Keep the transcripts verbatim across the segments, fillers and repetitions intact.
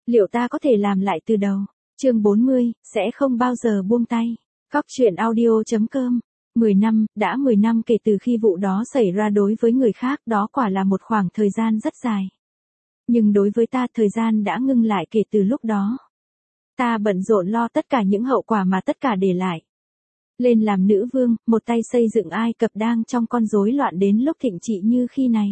Liệu ta có thể làm lại từ đầu? Chương bốn mươi, sẽ không bao giờ buông tay. Cóc truyện audio chấm com. mười năm, đã mười năm kể từ khi vụ đó xảy ra đối với người khác, đó quả là một khoảng thời gian rất dài. Nhưng đối với ta, thời gian đã ngưng lại kể từ lúc đó. Ta bận rộn lo tất cả những hậu quả mà tất cả để lại. Lên làm nữ vương, một tay xây dựng Ai Cập đang trong con rối loạn đến lúc thịnh trị như khi này.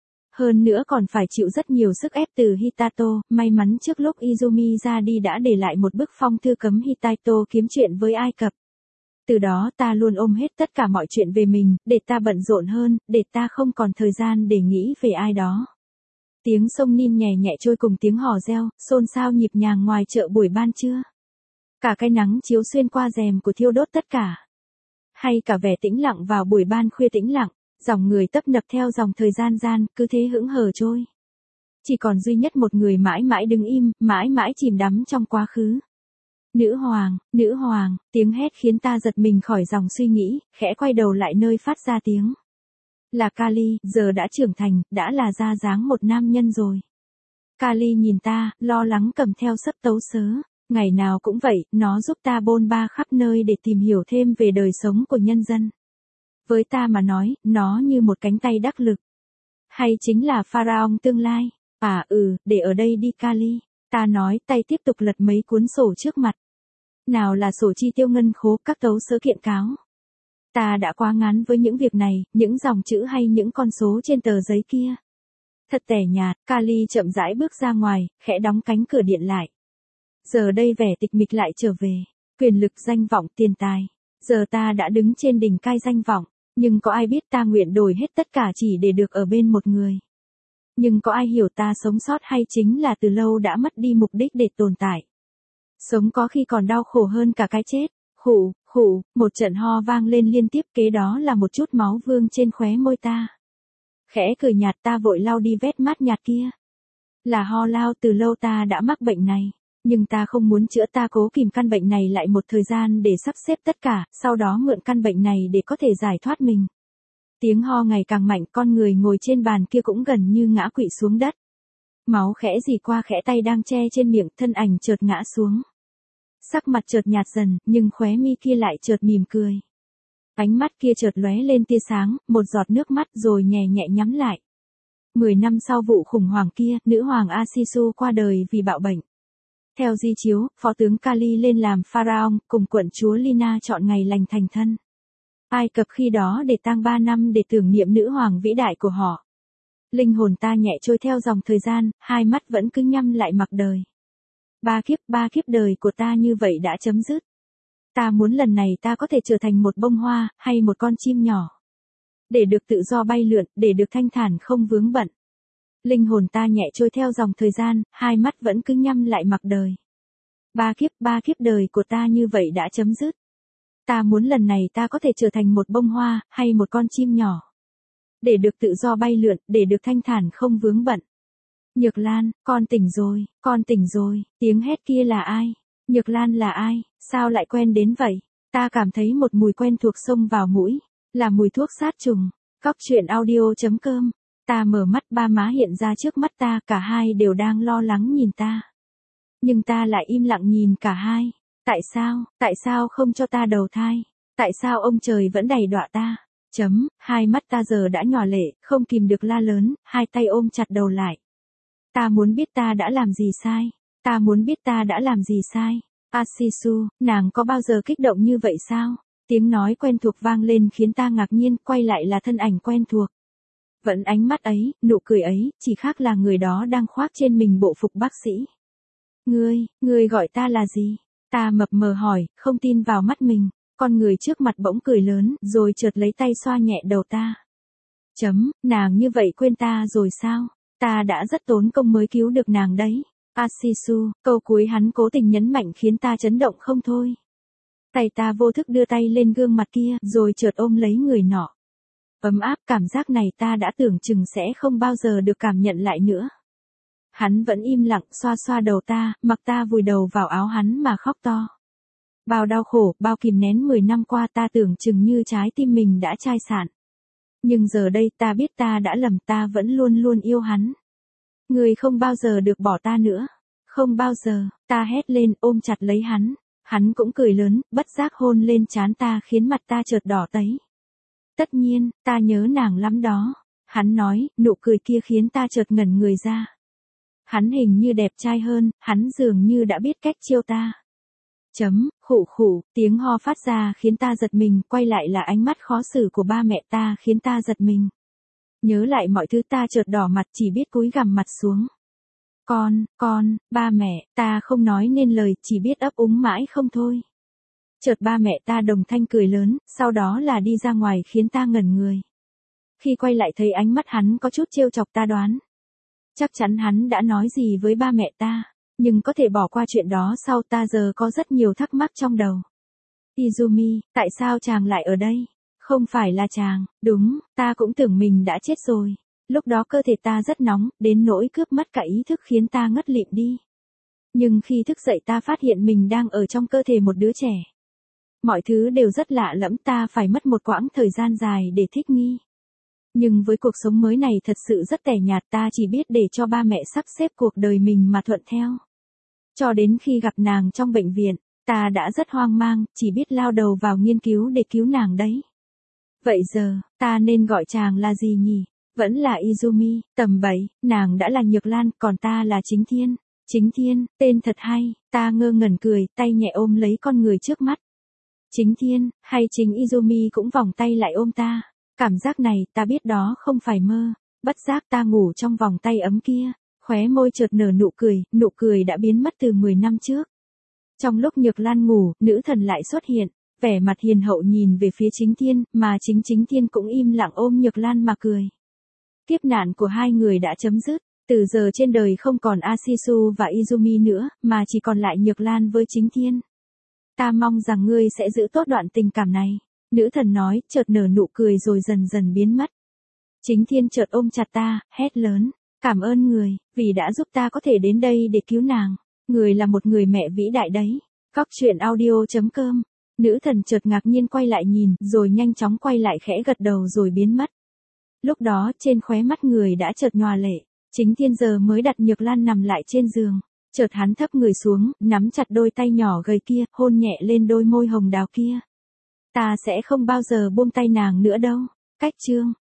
Hơn nữa còn phải chịu rất nhiều sức ép từ Hittaito, may mắn trước lúc Izumi ra đi đã để lại một bức phong thư cấm Hittaito kiếm chuyện với Ai Cập. Từ đó ta luôn ôm hết tất cả mọi chuyện về mình, để ta bận rộn hơn, để ta không còn thời gian để nghĩ về ai đó. Tiếng sông Nin nhẹ nhẹ trôi cùng tiếng hò reo, xôn xao nhịp nhàng ngoài chợ buổi ban trưa. Cả cái nắng chiếu xuyên qua rèm của thiêu đốt tất cả. Hay cả vẻ tĩnh lặng vào buổi ban khuya tĩnh lặng, dòng người tấp nập theo dòng thời gian gian, cứ thế hững hờ trôi. Chỉ còn duy nhất một người mãi mãi đứng im, mãi mãi chìm đắm trong quá khứ. Nữ hoàng, nữ hoàng, tiếng hét khiến ta giật mình khỏi dòng suy nghĩ, khẽ quay đầu lại nơi phát ra tiếng. Là Kali, giờ đã trưởng thành, đã là ra dáng một nam nhân rồi. Kali nhìn ta, lo lắng cầm theo sấp tấu sớ. Ngày nào cũng vậy, nó giúp ta bôn ba khắp nơi để tìm hiểu thêm về đời sống của nhân dân. Với ta mà nói, nó như một cánh tay đắc lực. Hay chính là pharaoh tương lai. À ừ, để ở đây đi Kali. Ta nói, tay tiếp tục lật mấy cuốn sổ trước mặt. Nào là sổ chi tiêu ngân khố, các tấu sớ kiện cáo. Ta đã quá ngán với những việc này, những dòng chữ hay những con số trên tờ giấy kia. Thật tẻ nhạt, Kali chậm rãi bước ra ngoài, khẽ đóng cánh cửa điện lại. Giờ đây vẻ tịch mịch lại trở về. Quyền lực, danh vọng, tiền tài. Giờ ta đã đứng trên đỉnh cai danh vọng. Nhưng có ai biết ta nguyện đổi hết tất cả chỉ để được ở bên một người. Nhưng có ai hiểu ta sống sót hay chính là từ lâu đã mất đi mục đích để tồn tại. Sống có khi còn đau khổ hơn cả cái chết. Khụ, khụ, một trận ho vang lên liên tiếp, kế đó là một chút máu vương trên khóe môi ta. Khẽ cười nhạt, ta vội lau đi vết mát nhạt kia. Là ho lao, từ lâu ta đã mắc bệnh này. Nhưng ta không muốn chữa, ta cố kìm căn bệnh này lại một thời gian để sắp xếp tất cả, sau đó mượn căn bệnh này để có thể giải thoát mình. Tiếng ho ngày càng mạnh, con người ngồi trên bàn kia cũng gần như ngã quỵ xuống đất. Máu khẽ rỉ qua khẽ tay đang che trên miệng, thân ảnh chợt ngã xuống. Sắc mặt chợt nhạt dần, nhưng khóe mi kia lại chợt mỉm cười. Ánh mắt kia chợt lóe lên tia sáng, một giọt nước mắt rồi nhẹ nhẹ nhắm lại. Mười năm sau vụ khủng hoảng kia, nữ hoàng Asisu qua đời vì bạo bệnh. Theo di chiếu, phó tướng Kali lên làm pharaoh, cùng quận chúa Lina chọn ngày lành thành thân. Ai Cập khi đó để tang ba năm để tưởng niệm nữ hoàng vĩ đại của họ. Linh hồn ta nhẹ trôi theo dòng thời gian, hai mắt vẫn cứ nhắm lại mặc đời. Ba kiếp, ba kiếp đời của ta như vậy đã chấm dứt. Ta muốn lần này ta có thể trở thành một bông hoa, hay một con chim nhỏ. Để được tự do bay lượn, để được thanh thản không vướng bận. Linh hồn ta nhẹ trôi theo dòng thời gian, hai mắt vẫn cứ nhắm lại mặc đời. Ba kiếp, ba kiếp đời của ta như vậy đã chấm dứt. Ta muốn lần này ta có thể trở thành một bông hoa, hay một con chim nhỏ. Để được tự do bay lượn, để được thanh thản không vướng bận. Nhược Lan, con tỉnh rồi, con tỉnh rồi, tiếng hét kia là ai? Nhược Lan là ai, sao lại quen đến vậy? Ta cảm thấy một mùi quen thuộc xông vào mũi, là mùi thuốc sát trùng. Cóc truyện audio chấm com. Ta mở mắt, ba má hiện ra trước mắt ta, cả hai đều đang lo lắng nhìn ta. Nhưng ta lại im lặng nhìn cả hai. Tại sao, tại sao không cho ta đầu thai? Tại sao ông trời vẫn đày đọa ta? Chấm, hai mắt ta giờ đã nhỏ lệ, không kìm được la lớn, hai tay ôm chặt đầu lại. Ta muốn biết ta đã làm gì sai. Ta muốn biết ta đã làm gì sai. Asisu, nàng có bao giờ kích động như vậy sao? Tiếng nói quen thuộc vang lên khiến ta ngạc nhiên, quay lại là thân ảnh quen thuộc. Vẫn ánh mắt ấy, nụ cười ấy, chỉ khác là người đó đang khoác trên mình bộ phục bác sĩ. Ngươi, ngươi gọi ta là gì? Ta mập mờ hỏi, không tin vào mắt mình. Con người trước mặt bỗng cười lớn, rồi chợt lấy tay xoa nhẹ đầu ta. Chấm, nàng như vậy quên ta rồi sao? Ta đã rất tốn công mới cứu được nàng đấy. Asisu, câu cuối hắn cố tình nhấn mạnh khiến ta chấn động không thôi. Tay ta vô thức đưa tay lên gương mặt kia, rồi chợt ôm lấy người nọ. Ấm áp, cảm giác này ta đã tưởng chừng sẽ không bao giờ được cảm nhận lại nữa. Hắn vẫn im lặng xoa xoa đầu ta, mặc ta vùi đầu vào áo hắn mà khóc to. Bao đau khổ, bao kìm nén mười năm qua ta tưởng chừng như trái tim mình đã chai sạn. Nhưng giờ đây ta biết ta đã lầm, ta vẫn luôn luôn yêu hắn. Người không bao giờ được bỏ ta nữa. Không bao giờ, ta hét lên ôm chặt lấy hắn. Hắn cũng cười lớn, bất giác hôn lên trán ta khiến mặt ta chợt đỏ tấy. Tất nhiên, ta nhớ nàng lắm đó. Hắn nói, nụ cười kia khiến ta chợt ngẩn người ra. Hắn hình như đẹp trai hơn, hắn dường như đã biết cách chiêu ta. Chấm, khụ khụ, tiếng ho phát ra khiến ta giật mình, quay lại là ánh mắt khó xử của ba mẹ ta khiến ta giật mình. Nhớ lại mọi thứ ta chợt đỏ mặt chỉ biết cúi gằm mặt xuống. Con, con, ba mẹ, ta không nói nên lời, chỉ biết ấp úng mãi không thôi. Chợt ba mẹ ta đồng thanh cười lớn, sau đó là đi ra ngoài khiến ta ngẩn người. Khi quay lại thấy ánh mắt hắn có chút trêu chọc ta đoán. Chắc chắn hắn đã nói gì với ba mẹ ta, nhưng có thể bỏ qua chuyện đó sau ta giờ có rất nhiều thắc mắc trong đầu. Izumi, tại sao chàng lại ở đây? Không phải là chàng, đúng, ta cũng tưởng mình đã chết rồi. Lúc đó cơ thể ta rất nóng, đến nỗi cướp mất cả ý thức khiến ta ngất lịm đi. Nhưng khi thức dậy ta phát hiện mình đang ở trong cơ thể một đứa trẻ. Mọi thứ đều rất lạ lẫm, ta phải mất một quãng thời gian dài để thích nghi. Nhưng với cuộc sống mới này thật sự rất tẻ nhạt, ta chỉ biết để cho ba mẹ sắp xếp cuộc đời mình mà thuận theo. Cho đến khi gặp nàng trong bệnh viện, ta đã rất hoang mang, chỉ biết lao đầu vào nghiên cứu để cứu nàng đấy. Vậy giờ, ta nên gọi chàng là gì nhỉ? Vẫn là Izumi, tầm bậy, nàng đã là Nhược Lan, còn ta là Chính Thiên. Chính Thiên, tên thật hay, ta ngơ ngẩn cười, tay nhẹ ôm lấy con người trước mắt. Chính Thiên, hay chính Izumi cũng vòng tay lại ôm ta. Cảm giác này, ta biết đó không phải mơ. Bất giác ta ngủ trong vòng tay ấm kia, khóe môi chợt nở nụ cười, nụ cười đã biến mất từ mười năm trước. Trong lúc Nhược Lan ngủ, nữ thần lại xuất hiện, vẻ mặt hiền hậu nhìn về phía Chính Thiên, mà chính Chính Thiên cũng im lặng ôm Nhược Lan mà cười. Kiếp nạn của hai người đã chấm dứt, từ giờ trên đời không còn Ashisu và Izumi nữa, mà chỉ còn lại Nhược Lan với Chính Thiên. Ta mong rằng ngươi sẽ giữ tốt đoạn tình cảm này. Nữ thần nói, chợt nở nụ cười rồi dần dần biến mất. Chính Thiên chợt ôm chặt ta, hét lớn. Cảm ơn người, vì đã giúp ta có thể đến đây để cứu nàng. Người là một người mẹ vĩ đại đấy. Góc truyện audio chấm com. Nữ thần chợt ngạc nhiên quay lại nhìn, rồi nhanh chóng quay lại khẽ gật đầu rồi biến mất. Lúc đó, trên khóe mắt người đã chợt nhòa lệ. Chính Thiên giờ mới đặt Nhược Lan nằm lại trên giường. Chợt hắn thấp người xuống, nắm chặt đôi tay nhỏ gầy kia, hôn nhẹ lên đôi môi hồng đào kia. Ta sẽ không bao giờ buông tay nàng nữa đâu. Cách chương